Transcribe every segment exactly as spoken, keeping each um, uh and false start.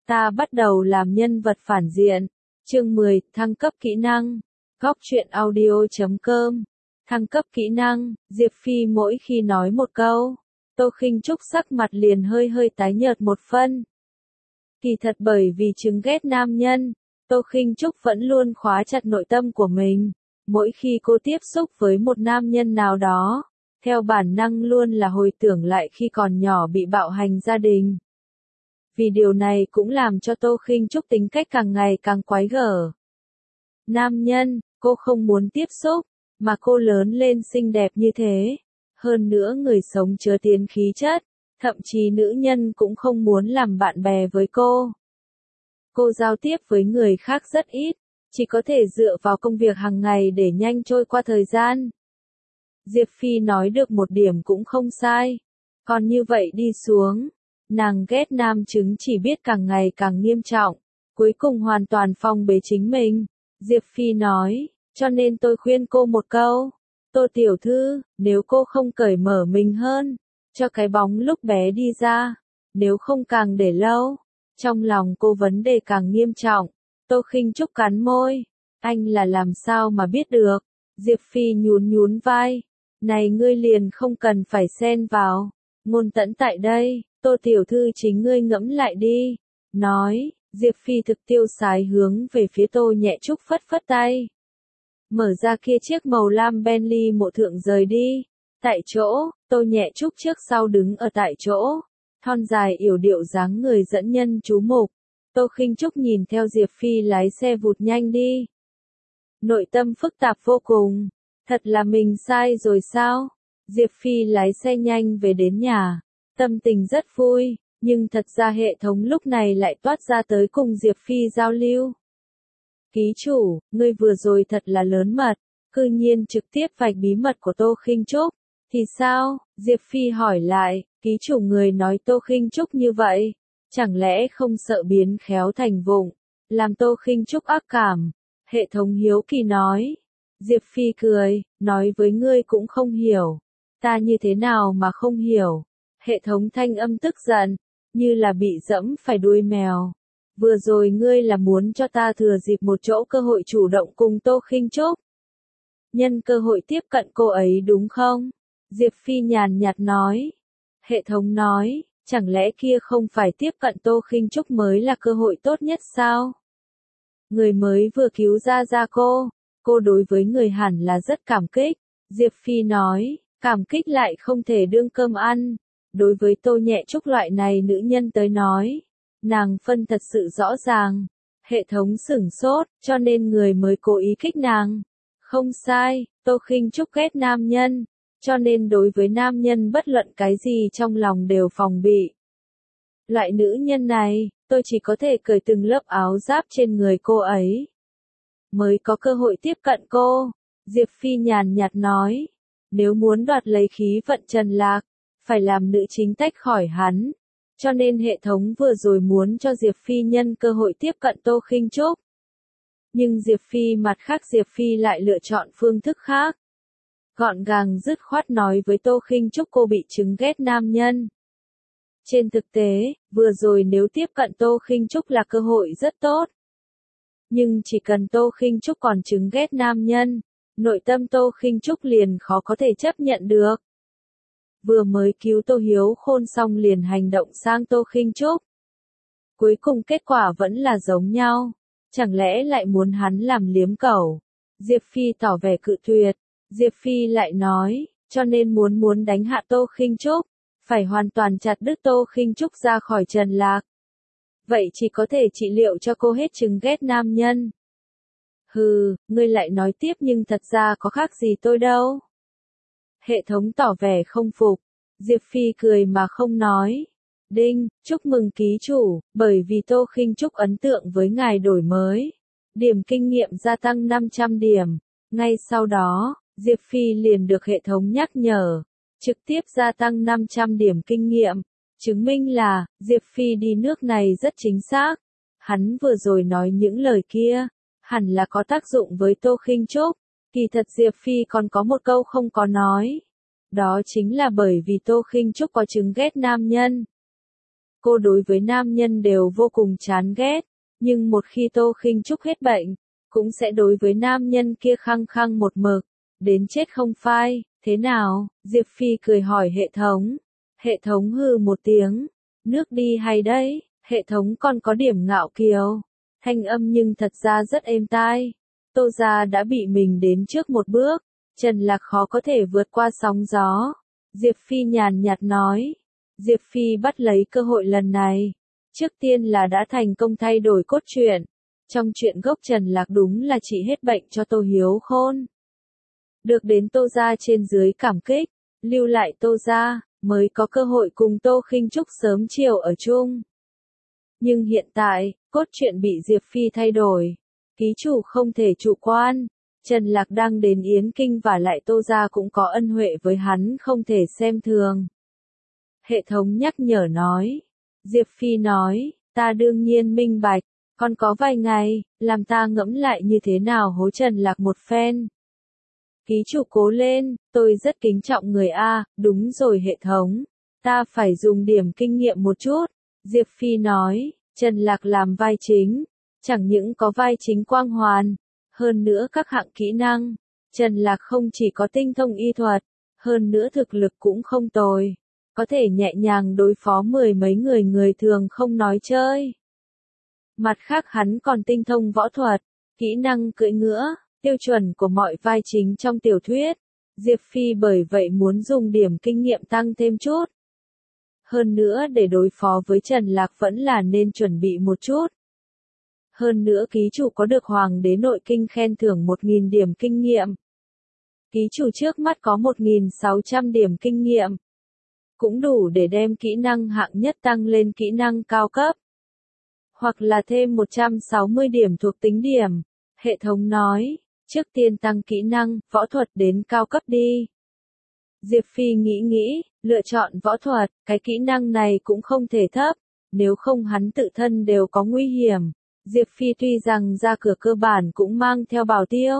Ta bắt đầu làm nhân vật phản diện. Chương mười, thăng cấp kỹ năng. Góc truyện audio chấm com. Thăng cấp kỹ năng, Diệp Phi mỗi khi nói một câu, Tô Khinh Trúc sắc mặt liền hơi hơi tái nhợt một phân. Kỳ thật bởi vì chứng ghét nam nhân, Tô Khinh Trúc vẫn luôn khóa chặt nội tâm của mình. Mỗi khi cô tiếp xúc với một nam nhân nào đó, theo bản năng luôn là hồi tưởng lại khi còn nhỏ bị bạo hành gia đình. Vì điều này cũng làm cho Tô Khinh Trúc tính cách càng ngày càng quái gở. Nam nhân, cô không muốn tiếp xúc, mà cô lớn lên xinh đẹp như thế. Hơn nữa người sống chứa tiến khí chất, thậm chí nữ nhân cũng không muốn làm bạn bè với cô. Cô giao tiếp với người khác rất ít, chỉ có thể dựa vào công việc hàng ngày để nhanh trôi qua thời gian. Diệp Phi nói được một điểm cũng không sai. Còn như vậy đi xuống, nàng ghét nam chứng chỉ biết càng ngày càng nghiêm trọng, cuối cùng hoàn toàn phong bế chính mình. Diệp Phi nói, cho nên tôi khuyên cô một câu, Tô tiểu thư, nếu cô không cởi mở mình hơn, cho cái bóng lúc bé đi ra, nếu không càng để lâu, trong lòng cô vấn đề càng nghiêm trọng. Tô Khinh Trúc cắn môi, anh là làm sao mà biết được? Diệp Phi nhún nhún vai, này ngươi liền không cần phải xen vào, ngôn tẫn tại đây, Tô tiểu thư chính ngươi ngẫm lại đi. Nói, Diệp Phi thực tiêu sái hướng về phía Tô Nhẹ Trúc phất phất tay. Mở ra kia chiếc màu lam Bentley mộ thượng rời đi. Tại chỗ, Tô Nhẹ Trúc trước sau đứng ở tại chỗ. Thon dài yểu điệu dáng người dẫn nhân chú mục. Tô Khinh Trúc nhìn theo Diệp Phi lái xe vụt nhanh đi. Nội tâm phức tạp vô cùng. Thật là mình sai rồi sao? Diệp Phi lái xe nhanh về đến nhà. Tâm tình rất vui, nhưng thật ra hệ thống lúc này lại toát ra tới cùng Diệp Phi giao lưu. Ký chủ, ngươi vừa rồi thật là lớn mật, cư nhiên trực tiếp vạch bí mật của Tô Khinh Trúc. Thì sao? Diệp Phi hỏi lại, ký chủ người nói Tô Khinh Trúc như vậy, chẳng lẽ không sợ biến khéo thành vụng, làm Tô Khinh Trúc ác cảm? Hệ thống hiếu kỳ nói. Diệp Phi cười, nói với ngươi cũng không hiểu. Ta như thế nào mà không hiểu? Hệ thống thanh âm tức giận, như là bị dẫm phải đuôi mèo. Vừa rồi ngươi là muốn cho ta thừa dịp một chỗ cơ hội chủ động cùng Tô Khinh Trúc. Nhân cơ hội tiếp cận cô ấy đúng không? Diệp Phi nhàn nhạt nói. Hệ thống nói, chẳng lẽ kia không phải tiếp cận Tô Khinh Trúc mới là cơ hội tốt nhất sao? Người mới vừa cứu ra ra cô, cô đối với người hẳn là rất cảm kích. Diệp Phi nói, cảm kích lại không thể đương cơm ăn. Đối với Tô Nhẹ Trúc loại này nữ nhân tới nói, nàng phân thật sự rõ ràng. Hệ thống sửng sốt, cho nên người mới cố ý kích nàng. Không sai, Tô Khinh Trúc ghét nam nhân, cho nên đối với nam nhân bất luận cái gì trong lòng đều phòng bị. Loại nữ nhân này, tôi chỉ có thể cởi từng lớp áo giáp trên người cô ấy, mới có cơ hội tiếp cận cô. Diệp Phi nhàn nhạt nói, nếu muốn đoạt lấy khí vận Trần Lạc, phải làm nữ chính tách khỏi hắn. Cho nên hệ thống vừa rồi muốn cho Diệp Phi nhân cơ hội tiếp cận Tô Khinh Trúc. Nhưng Diệp Phi mặt khác Diệp Phi lại lựa chọn phương thức khác. Gọn gàng dứt khoát nói với Tô Khinh Trúc cô bị chứng ghét nam nhân. Trên thực tế, vừa rồi nếu tiếp cận Tô Khinh Trúc là cơ hội rất tốt. Nhưng chỉ cần Tô Khinh Trúc còn chứng ghét nam nhân, nội tâm Tô Khinh Trúc liền khó có thể chấp nhận được. Vừa mới cứu Tô Hiếu Khôn xong liền hành động sang Tô Khinh Trúc. Cuối cùng kết quả vẫn là giống nhau. Chẳng lẽ lại muốn hắn làm liếm cẩu? Diệp Phi tỏ vẻ cự tuyệt. Diệp Phi lại nói, cho nên muốn muốn đánh hạ Tô Khinh Trúc, phải hoàn toàn chặt đứt Tô Khinh Trúc ra khỏi Trần Lạc. Vậy chỉ có thể trị liệu cho cô hết chứng ghét nam nhân. Hừ, ngươi lại nói tiếp nhưng thật ra có khác gì tôi đâu. Hệ thống tỏ vẻ không phục. Diệp Phi cười mà không nói. Đinh, chúc mừng ký chủ, bởi vì Tô Khinh Trúc ấn tượng với ngài đổi mới. Điểm kinh nghiệm gia tăng năm trăm điểm. Ngay sau đó, Diệp Phi liền được hệ thống nhắc nhở. Trực tiếp gia tăng năm trăm điểm kinh nghiệm. Chứng minh là, Diệp Phi đi nước này rất chính xác. Hắn vừa rồi nói những lời kia, hẳn là có tác dụng với Tô Khinh Trúc. Kỳ thật Diệp Phi còn có một câu không có nói. Đó chính là bởi vì Tô Khinh Trúc có chứng ghét nam nhân. cô đối với nam nhân đều vô cùng chán ghét, nhưng một khi Tô Khinh Trúc hết bệnh, cũng sẽ đối với nam nhân kia khăng khăng một mực, đến chết không phai, thế nào? Diệp Phi cười hỏi hệ thống. Hệ thống hừ một tiếng, nước đi hay đấy, hệ thống còn có điểm ngạo kiều, thanh âm nhưng thật ra rất êm tai. Tô gia đã bị mình đến trước một bước, Trần Lạc khó có thể vượt qua sóng gió. Diệp Phi nhàn nhạt nói. Diệp Phi bắt lấy cơ hội lần này. Trước tiên là đã thành công thay đổi cốt truyện. Trong truyện gốc Trần Lạc đúng là trị hết bệnh cho Tô Hiếu Khôn. Được đến Tô gia trên dưới cảm kích, lưu lại Tô gia, mới có cơ hội cùng Tô Khinh Trúc sớm chiều ở chung. Nhưng hiện tại, cốt truyện bị Diệp Phi thay đổi. Ký chủ không thể chủ quan. Trần Lạc đang đến Yến Kinh và lại Tô gia cũng có ân huệ với hắn không thể xem thường. Hệ thống nhắc nhở nói. Diệp Phi nói, ta đương nhiên minh bạch, còn có vài ngày, làm ta ngẫm lại như thế nào hối Trần Lạc một phen. Ký chủ cố lên, tôi rất kính trọng người A, đúng rồi hệ thống. Ta phải dùng điểm kinh nghiệm một chút. Diệp Phi nói, Trần Lạc làm vai chính, chẳng những có vai chính quang hoàn, hơn nữa các hạng kỹ năng. Trần Lạc không chỉ có tinh thông y thuật, hơn nữa thực lực cũng không tồi, có thể nhẹ nhàng đối phó mười mấy người người thường không nói chơi. Mặt khác hắn còn tinh thông võ thuật, kỹ năng cưỡi ngựa, tiêu chuẩn của mọi vai chính trong tiểu thuyết. Diệp Phi bởi vậy muốn dùng điểm kinh nghiệm tăng thêm chút. Hơn nữa để đối phó với Trần Lạc vẫn là nên chuẩn bị một chút. Hơn nữa ký chủ có được Hoàng đế nội kinh khen thưởng một nghìn điểm kinh nghiệm. Ký chủ trước mắt có một nghìn sáu trăm điểm kinh nghiệm. Cũng đủ để đem kỹ năng hạng nhất tăng lên kỹ năng cao cấp. Hoặc là thêm một trăm sáu mươi điểm thuộc tính điểm. Hệ thống nói, trước tiên tăng kỹ năng, võ thuật đến cao cấp đi. Diệp Phi nghĩ nghĩ, lựa chọn võ thuật, cái kỹ năng này cũng không thể thấp, nếu không hắn tự thân đều có nguy hiểm. Diệp Phi tuy rằng ra cửa cơ bản cũng mang theo bảo tiêu.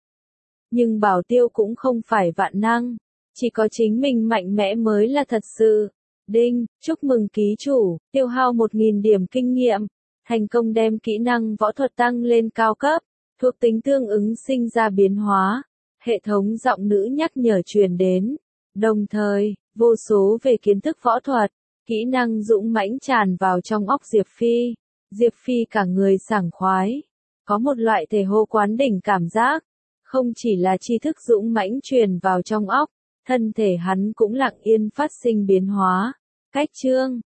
Nhưng bảo tiêu cũng không phải vạn năng, chỉ có chính mình mạnh mẽ mới là thật sự. Đinh, chúc mừng ký chủ, tiêu hao một nghìn điểm kinh nghiệm, thành công đem kỹ năng võ thuật tăng lên cao cấp, thuộc tính tương ứng sinh ra biến hóa. Hệ thống giọng nữ nhắc nhở truyền đến. Đồng thời, vô số về kiến thức võ thuật, kỹ năng dũng mãnh tràn vào trong óc Diệp Phi. Diệp Phi cả người sảng khoái, có một loại thể hô quán đỉnh cảm giác, không chỉ là tri thức dũng mãnh truyền vào trong óc, thân thể hắn cũng lặng yên phát sinh biến hóa. Cách chương